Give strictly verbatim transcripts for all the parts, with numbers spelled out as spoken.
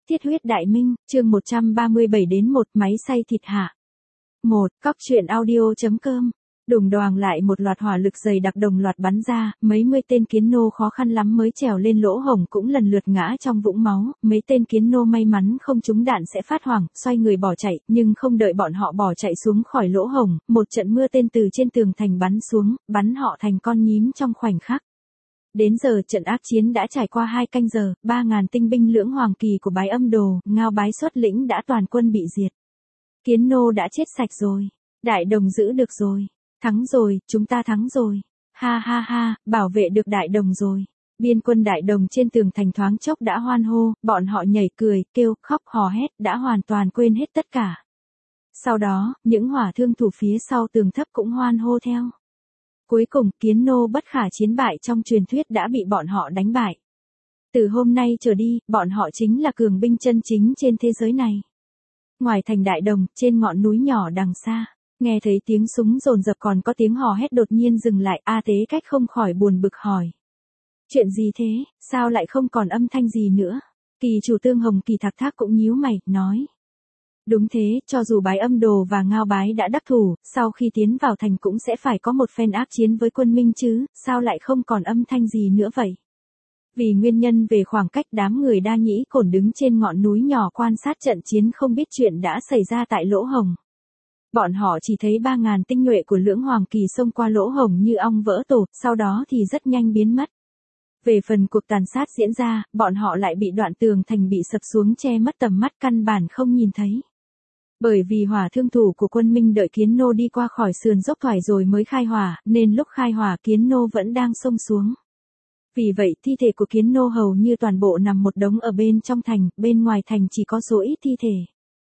Thiết huyết đại minh, chương một trăm ba mươi bảy đến một máy xay thịt hạ. một. Cóc truyện audio.com. Đùng đoàng lại một loạt hỏa lực dày đặc đồng loạt bắn ra, mấy mươi tên kiến nô khó khăn lắm mới trèo lên lỗ hổng cũng lần lượt ngã trong vũng máu, mấy tên kiến nô may mắn không trúng đạn sẽ phát hoảng, xoay người bỏ chạy, nhưng không đợi bọn họ bỏ chạy xuống khỏi lỗ hổng, một trận mưa tên từ trên tường thành bắn xuống, bắn họ thành con nhím trong khoảnh khắc. Đến giờ trận ác chiến đã trải qua hai canh giờ, ba ngàn tinh binh lưỡng hoàng kỳ của Bái Âm Đồ, Ngao Bái xuất lĩnh đã toàn quân bị diệt. Kiến nô đã chết sạch rồi, Đại Đồng giữ được rồi, thắng rồi, chúng ta thắng rồi, ha ha ha, bảo vệ được Đại Đồng rồi. Biên quân Đại Đồng trên tường thành thoáng chốc đã hoan hô, bọn họ nhảy cười, kêu, khóc hò hét, đã hoàn toàn quên hết tất cả. Sau đó, những hỏa thương thủ phía sau tường thấp cũng hoan hô theo. Cuối cùng, kiến nô bất khả chiến bại trong truyền thuyết đã bị bọn họ đánh bại. Từ hôm nay trở đi, bọn họ chính là cường binh chân chính trên thế giới này. Ngoài thành Đại Đồng, trên ngọn núi nhỏ đằng xa, nghe thấy tiếng súng rồn rập còn có tiếng hò hét đột nhiên dừng lại, A Tế Cách không khỏi buồn bực hỏi. Chuyện gì thế, sao lại không còn âm thanh gì nữa? Kỳ chủ Tương Hồng Kỳ Thạc Thác cũng nhíu mày, nói. Đúng thế, cho dù Bái Âm Đồ và Ngao Bái đã đắc thủ, sau khi tiến vào thành cũng sẽ phải có một phen ác chiến với quân Minh chứ, sao lại không còn âm thanh gì nữa vậy? Vì nguyên nhân về khoảng cách, đám người Đa Nhĩ Cổn đứng trên ngọn núi nhỏ quan sát trận chiến không biết chuyện đã xảy ra tại lỗ hổng. Bọn họ chỉ thấy ba ngàn tinh nhuệ của lưỡng hoàng kỳ xông qua lỗ hổng như ong vỡ tổ, sau đó thì rất nhanh biến mất. Về phần cuộc tàn sát diễn ra, bọn họ lại bị đoạn tường thành bị sập xuống che mất tầm mắt, căn bản không nhìn thấy. Bởi vì hỏa thương thủ của quân Minh đợi kiến nô đi qua khỏi sườn dốc thoải rồi mới khai hỏa, nên lúc khai hỏa kiến nô vẫn đang xông xuống. Vì vậy thi thể của kiến nô hầu như toàn bộ nằm một đống ở bên trong thành, bên ngoài thành chỉ có số ít thi thể.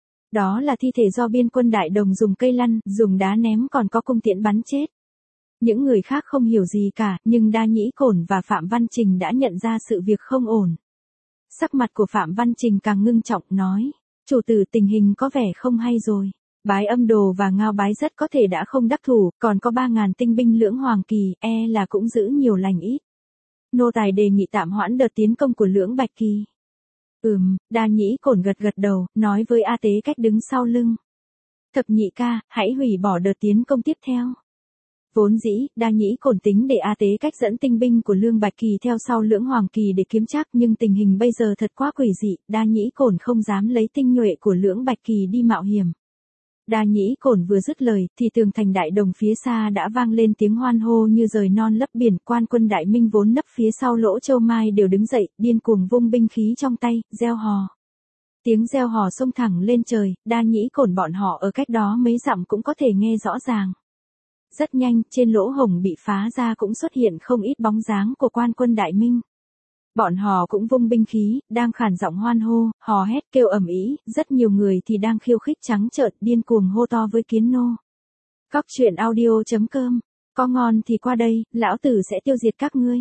Đó là thi thể do biên quân Đại Đồng dùng cây lăn, dùng đá ném còn có cung tiễn bắn chết. Những người khác không hiểu gì cả, nhưng Đa Nhĩ Cổn và Phạm Văn Trình đã nhận ra sự việc không ổn. Sắc mặt của Phạm Văn Trình càng ngưng trọng, nói. Chủ tử, tình hình có vẻ không hay rồi. Bái Âm Đồ và Ngao Bái rất có thể đã không đắc thủ, còn có ba ngàn tinh binh lưỡng hoàng kỳ, e là cũng giữ nhiều lành ít. Nô tài đề nghị tạm hoãn đợt tiến công của lưỡng bạch kỳ. Ừm, Đa Nhĩ Cổn gật gật đầu, nói với A Tế Cách đứng sau lưng. Thập nhị ca, hãy hủy bỏ đợt tiến công tiếp theo. Vốn dĩ, Đa Nhĩ Cổn tính để A Tế Cách dẫn tinh binh của Lương Bạch Kỳ theo sau lưỡng hoàng kỳ để kiếm trác, nhưng tình hình bây giờ thật quá quỷ dị, Đa Nhĩ Cổn không dám lấy tinh nhuệ của lưỡng Bạch Kỳ đi mạo hiểm. Đa Nhĩ Cổn vừa dứt lời, thì tường thành Đại Đồng phía xa đã vang lên tiếng hoan hô như rời non lấp biển, quan quân Đại Minh vốn nấp phía sau lỗ châu mai đều đứng dậy, điên cuồng vung binh khí trong tay, reo hò. Tiếng reo hò xông thẳng lên trời, Đa Nhĩ Cổn bọn họ ở cách đó mấy dặm cũng có thể nghe rõ ràng. Rất nhanh, trên lỗ hổng bị phá ra cũng xuất hiện không ít bóng dáng của quan quân Đại Minh. Bọn họ cũng vung binh khí, đang khản giọng hoan hô, hò hét kêu ầm ĩ, rất nhiều người thì đang khiêu khích trắng trợn điên cuồng hô to với kiến nô. Cóc truyện audio.com, có ngon thì qua đây, lão tử sẽ tiêu diệt các ngươi.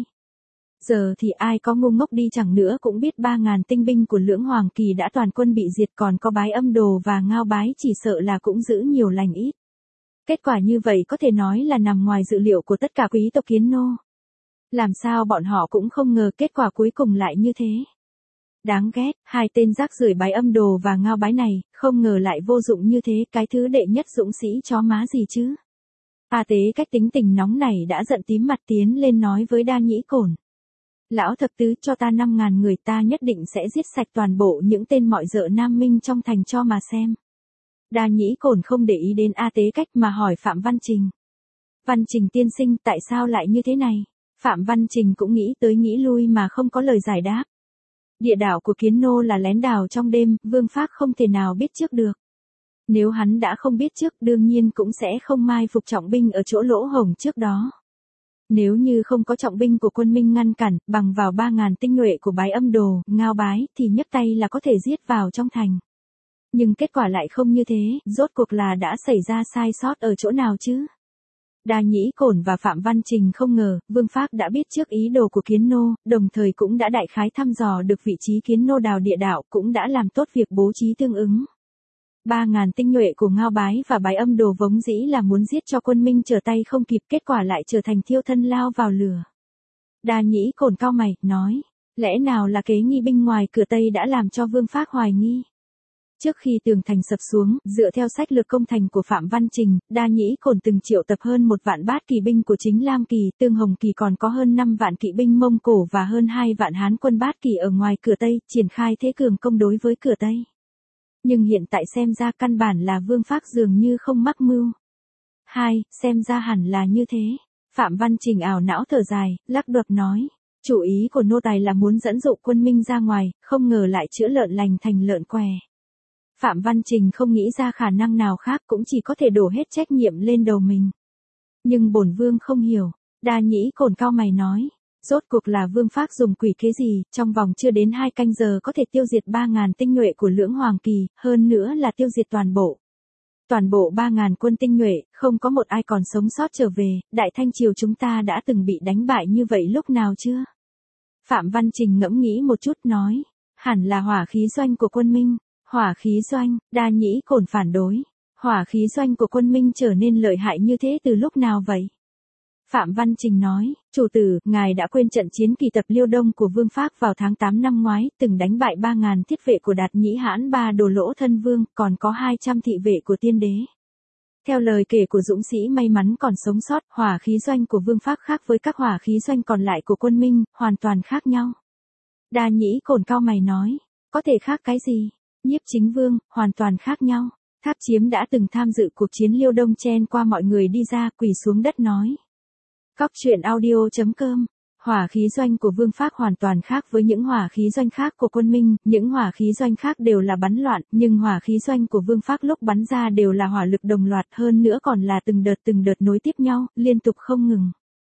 Giờ thì ai có ngu ngốc đi chẳng nữa cũng biết ba ngàn tinh binh của lưỡng hoàng kỳ đã toàn quân bị diệt, còn có Bái Âm Đồ và Ngao Bái chỉ sợ là cũng giữ nhiều lành ít. Kết quả như vậy có thể nói là nằm ngoài dự liệu của tất cả quý tộc kiến nô. Làm sao bọn họ cũng không ngờ kết quả cuối cùng lại như thế. Đáng ghét, hai tên rác rưởi Bái Âm Đồ và Ngao Bái này, không ngờ lại vô dụng như thế, cái thứ đệ nhất dũng sĩ chó má gì chứ. A Tế Cách tính tình nóng này đã giận tím mặt tiến lên nói với Đa Nhĩ Cổn. Lão thập tứ, cho ta năm ngàn người, ta nhất định sẽ giết sạch toàn bộ những tên mọi dợ Nam Minh trong thành cho mà xem. Đa Nhĩ Cổn không để ý đến A Tế Cách mà hỏi Phạm Văn Trình. Văn Trình tiên sinh, tại sao lại như thế này? Phạm Văn Trình cũng nghĩ tới nghĩ lui mà không có lời giải đáp. Địa đạo của kiến nô là lén đào trong đêm, Vương Phác không thể nào biết trước được. Nếu hắn đã không biết trước, đương nhiên cũng sẽ không mai phục trọng binh ở chỗ lỗ hổng trước đó. Nếu như không có trọng binh của quân Minh ngăn cản, bằng vào ba ngàn tinh nhuệ của Bái Âm Đồ, Ngao Bái, thì nhấc tay là có thể giết vào trong thành. Nhưng kết quả lại không như thế, rốt cuộc là đã xảy ra sai sót ở chỗ nào chứ? Đa Nhĩ Cổn và Phạm Văn Trình không ngờ, Vương Phác đã biết trước ý đồ của kiến nô, đồng thời cũng đã đại khái thăm dò được vị trí kiến nô đào địa đạo, cũng đã làm tốt việc bố trí tương ứng. Ba ngàn tinh nhuệ của Ngao Bái và Bái Âm Đồ vốn dĩ là muốn giết cho quân Minh trở tay không kịp, kết quả lại trở thành thiêu thân lao vào lửa. Đa Nhĩ Cổn cau mày, nói, Lẽ nào là kế nghi binh ngoài cửa Tây đã làm cho Vương Phác hoài nghi? Trước khi tường thành sập xuống, dựa theo sách lược công thành của Phạm Văn Trình, Đa Nhĩ Cổn từng triệu tập hơn một vạn bát kỳ binh của chính Lam Kỳ, Tương Hồng Kỳ còn có hơn năm vạn kỵ binh Mông Cổ và hơn hai vạn Hán quân bát kỳ ở ngoài cửa Tây, triển khai thế cường công đối với cửa Tây. Nhưng hiện tại xem ra căn bản là Vương Phác dường như không mắc mưu. Hai, xem ra hẳn là như thế. Phạm Văn Trình ảo não thở dài, lắc đầu nói. Chủ ý của nô tài là muốn dẫn dụ quân Minh ra ngoài, không ngờ lại chữa lợn lành thành lợn què. Phạm Văn Trình không nghĩ ra khả năng nào khác, cũng chỉ có thể đổ hết trách nhiệm lên đầu mình. Nhưng bổn vương không hiểu. Đa Nhĩ Cổn cau mày nói. Rốt cuộc là Vương Phác dùng quỷ kế gì, trong vòng chưa đến hai canh giờ có thể tiêu diệt ba ngàn tinh nhuệ của Lưỡng Hoàng Kỳ, hơn nữa là tiêu diệt toàn bộ. Toàn bộ ba ngàn quân tinh nhuệ, không có một ai còn sống sót trở về, Đại Thanh Triều chúng ta đã từng bị đánh bại như vậy lúc nào chưa? Phạm Văn Trình ngẫm nghĩ một chút nói, hẳn là hỏa khí doanh của quân Minh. Hỏa khí doanh, Đa Nhĩ Cổn phản đối. Hỏa khí doanh của quân Minh trở nên lợi hại như thế từ lúc nào vậy? Phạm Văn Trình nói, chủ tử, ngài đã quên trận chiến kỳ tập Liêu Đông của Vương Phác vào tháng tám năm ngoái, từng đánh bại ba ngàn thiết vệ của Đạt Nhĩ Hãn Ba Đồ Lỗ Thân Vương, còn có hai trăm thị vệ của tiên đế. Theo lời kể của dũng sĩ may mắn còn sống sót, hỏa khí doanh của Vương Phác khác với các hỏa khí doanh còn lại của quân Minh, hoàn toàn khác nhau. Đa Nhĩ Cổn cau mày nói, có thể khác cái gì? Nhiếp Chính Vương, hoàn toàn khác nhau. Tháp Chiếm đã từng tham dự cuộc chiến Liêu Đông chen qua mọi người đi ra, quỳ xuống đất nói. Cóc truyện audio chấm com. Hỏa khí doanh của Vương Phác hoàn toàn khác với những hỏa khí doanh khác của quân Minh, những hỏa khí doanh khác đều là bắn loạn, nhưng hỏa khí doanh của Vương Phác lúc bắn ra đều là hỏa lực đồng loạt, hơn nữa còn là từng đợt từng đợt nối tiếp nhau, liên tục không ngừng.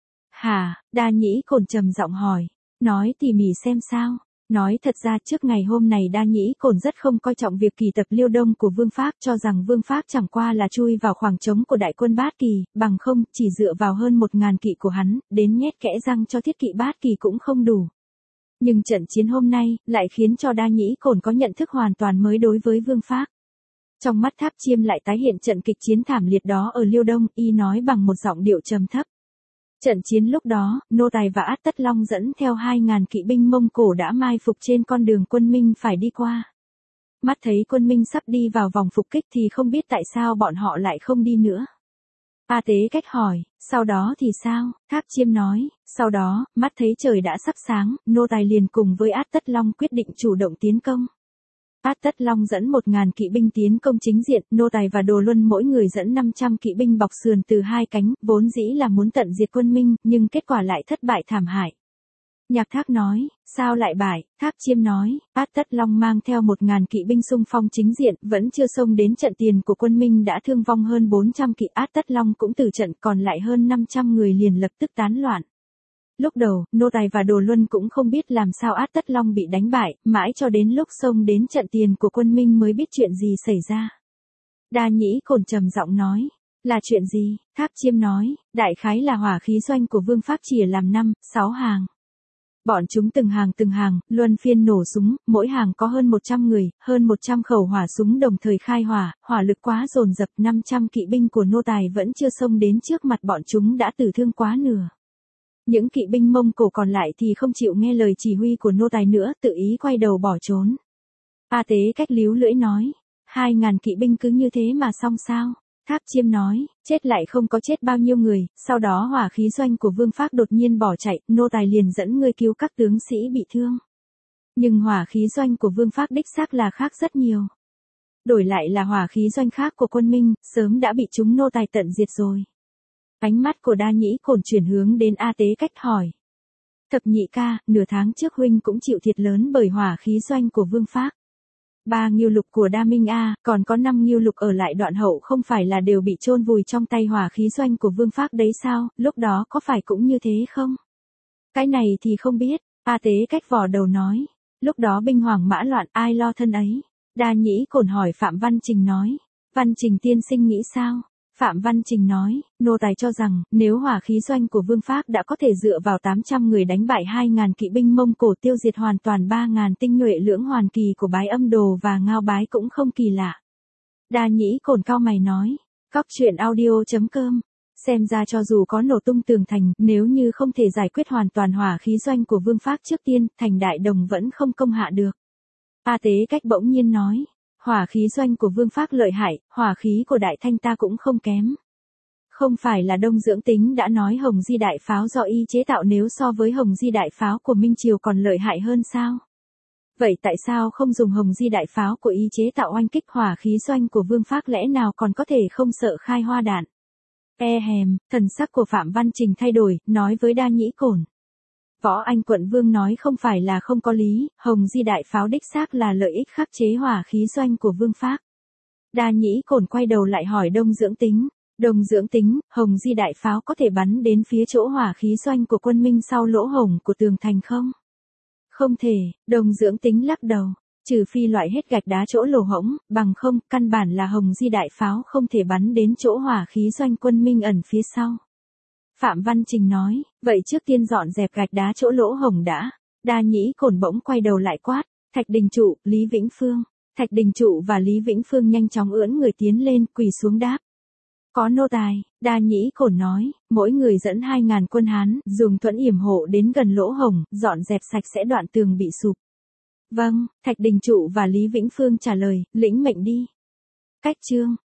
Hả? Đa Nhĩ Cổn trầm giọng hỏi, nói tỉ mỉ xem sao. Nói thật ra trước ngày hôm này Đa Nhĩ Cổn rất không coi trọng việc kỳ tập Liêu Đông của Vương Phác, cho rằng Vương Phác chẳng qua là chui vào khoảng trống của đại quân Bát Kỳ, bằng không, chỉ dựa vào hơn một ngàn kỵ của hắn, đến nhét kẽ răng cho thiết kỵ Bát Kỳ cũng không đủ. Nhưng trận chiến hôm nay, lại khiến cho Đa Nhĩ Cổn có nhận thức hoàn toàn mới đối với Vương Phác. Trong mắt Tháp Chiêm lại tái hiện trận kịch chiến thảm liệt đó ở Liêu Đông, y nói bằng một giọng điệu trầm thấp. Trận chiến lúc đó, nô tài và Át Tất Long dẫn theo hai ngàn kỵ binh Mông Cổ đã mai phục trên con đường quân Minh phải đi qua. Mắt thấy quân Minh sắp đi vào vòng phục kích thì không biết tại sao bọn họ lại không đi nữa. A Tế Cách hỏi, sau đó thì sao? Tháp Chiêm nói, sau đó, mắt thấy trời đã sắp sáng, nô tài liền cùng với Át Tất Long quyết định chủ động tiến công. Át Tất Long dẫn một ngàn kỵ binh tiến công chính diện, nô tài và Đồ Luân mỗi người dẫn năm trăm kỵ binh bọc sườn từ hai cánh, vốn dĩ là muốn tận diệt quân Minh, nhưng kết quả lại thất bại thảm hại. Nhạc Thác nói, sao lại bại? Tháp Chiêm nói, Át Tất Long mang theo một ngàn kỵ binh xung phong chính diện, vẫn chưa xông đến trận tiền của quân Minh đã thương vong hơn bốn trăm kỵ. Át Tất Long cũng từ trận, còn lại hơn năm trăm người liền lập tức tán loạn. Lúc đầu, nô tài và Đồ Luân cũng không biết làm sao Át Tất Long bị đánh bại, mãi cho đến lúc xông đến trận tiền của quân Minh mới biết chuyện gì xảy ra. Đa Nhĩ Cổn trầm giọng nói, là chuyện gì? Tháp Chiêm nói, đại khái là hỏa khí doanh của Vương Phác chia làm năm, sáu hàng. Bọn chúng từng hàng từng hàng, luân phiên nổ súng, mỗi hàng có hơn một trăm người, hơn một trăm khẩu hỏa súng đồng thời khai hỏa, hỏa lực quá dồn dập, năm trăm kỵ binh của nô tài vẫn chưa xông đến trước mặt bọn chúng đã tử thương quá nửa. Những kỵ binh Mông Cổ còn lại thì không chịu nghe lời chỉ huy của nô tài nữa, tự ý quay đầu bỏ trốn. A Tế Cách líu lưỡi nói, hai ngàn kỵ binh cứ như thế mà xong sao? Tháp Chiêm nói, chết lại không có chết bao nhiêu người, sau đó hỏa khí doanh của Vương Phác đột nhiên bỏ chạy, nô tài liền dẫn người cứu các tướng sĩ bị thương. Nhưng hỏa khí doanh của Vương Phác đích xác là khác rất nhiều. Đổi lại là hỏa khí doanh khác của quân Minh, sớm đã bị chúng nô tài tận diệt rồi. Ánh mắt của Đa Nhĩ Cổn chuyển hướng đến A Tế Cách hỏi. Thập nhị ca, nửa tháng trước huynh cũng chịu thiệt lớn bởi hỏa khí doanh của Vương Phác. Ba nghiêu lục của Đa Minh A, còn có năm nghiêu lục ở lại Đoạn Hậu không phải là đều bị chôn vùi trong tay hỏa khí doanh của Vương Phác đấy sao, lúc đó có phải cũng như thế không? Cái này thì không biết, A Tế Cách vò đầu nói. Lúc đó binh hoàng mã loạn ai lo thân ấy? Đa Nhĩ Cổn hỏi Phạm Văn Trình nói. Văn Trình tiên sinh nghĩ sao? Phạm Văn Trình nói, nô tài cho rằng, nếu hỏa khí doanh của Vương Phác đã có thể dựa vào tám trăm người đánh bại hai ngàn kỵ binh Mông Cổ tiêu diệt hoàn toàn ba ngàn tinh nhuệ Lưỡng Hoàn Kỳ của Bái Âm Đồ và Ngao Bái cũng không kỳ lạ. Đa Nhĩ Cổn cau mày nói, cóc truyện audio chấm com Xem ra cho dù có nổ tung tường thành, nếu như không thể giải quyết hoàn toàn hỏa khí doanh của Vương Phác trước tiên, thành Đại Đồng vẫn không công hạ được. A Tế Cách bỗng nhiên nói, hỏa khí doanh của Vương Phác lợi hại, hỏa khí của Đại Thanh ta cũng không kém. Không phải là Đông Dưỡng Tính đã nói Hồng Di đại pháo do y chế tạo nếu so với Hồng Di đại pháo của Minh Triều còn lợi hại hơn sao? Vậy tại sao không dùng Hồng Di đại pháo của y chế tạo oanh kích hỏa khí doanh của Vương Phác lẽ nào còn có thể không sợ khai hoa đạn? E hèm, thần sắc của Phạm Văn Trình thay đổi, nói với Đa Nhĩ Cổn. Võ Anh Quận Vương nói không phải là không có lý, Hồng Di đại pháo đích xác là lợi ích khắc chế hỏa khí doanh của Vương Phác. Đa Nhĩ Cổn quay đầu lại hỏi Đông Dưỡng Tính. Đông Dưỡng Tính, Hồng Di đại pháo có thể bắn đến phía chỗ hỏa khí doanh của quân Minh sau lỗ hổng của tường thành không? Không thể, Đông Dưỡng Tính lắc đầu, trừ phi loại hết gạch đá chỗ lỗ hổng, bằng không, căn bản là Hồng Di đại pháo không thể bắn đến chỗ hỏa khí doanh quân Minh ẩn phía sau. Phạm Văn Trình nói, vậy trước tiên dọn dẹp gạch đá chỗ lỗ hổng đã. Đa Nhĩ Cổn bỗng quay đầu lại quát, Thạch Đình Trụ, Lý Vĩnh Phương. Thạch Đình Trụ và Lý Vĩnh Phương nhanh chóng ưỡn người tiến lên, quỳ xuống đáp. Có nô tài, Đa Nhĩ Cổn nói, mỗi người dẫn hai ngàn quân Hán, dùng thuẫn yểm hộ đến gần lỗ hổng, dọn dẹp sạch sẽ đoạn tường bị sụp. Vâng, Thạch Đình Trụ và Lý Vĩnh Phương trả lời, lĩnh mệnh đi. Cách chương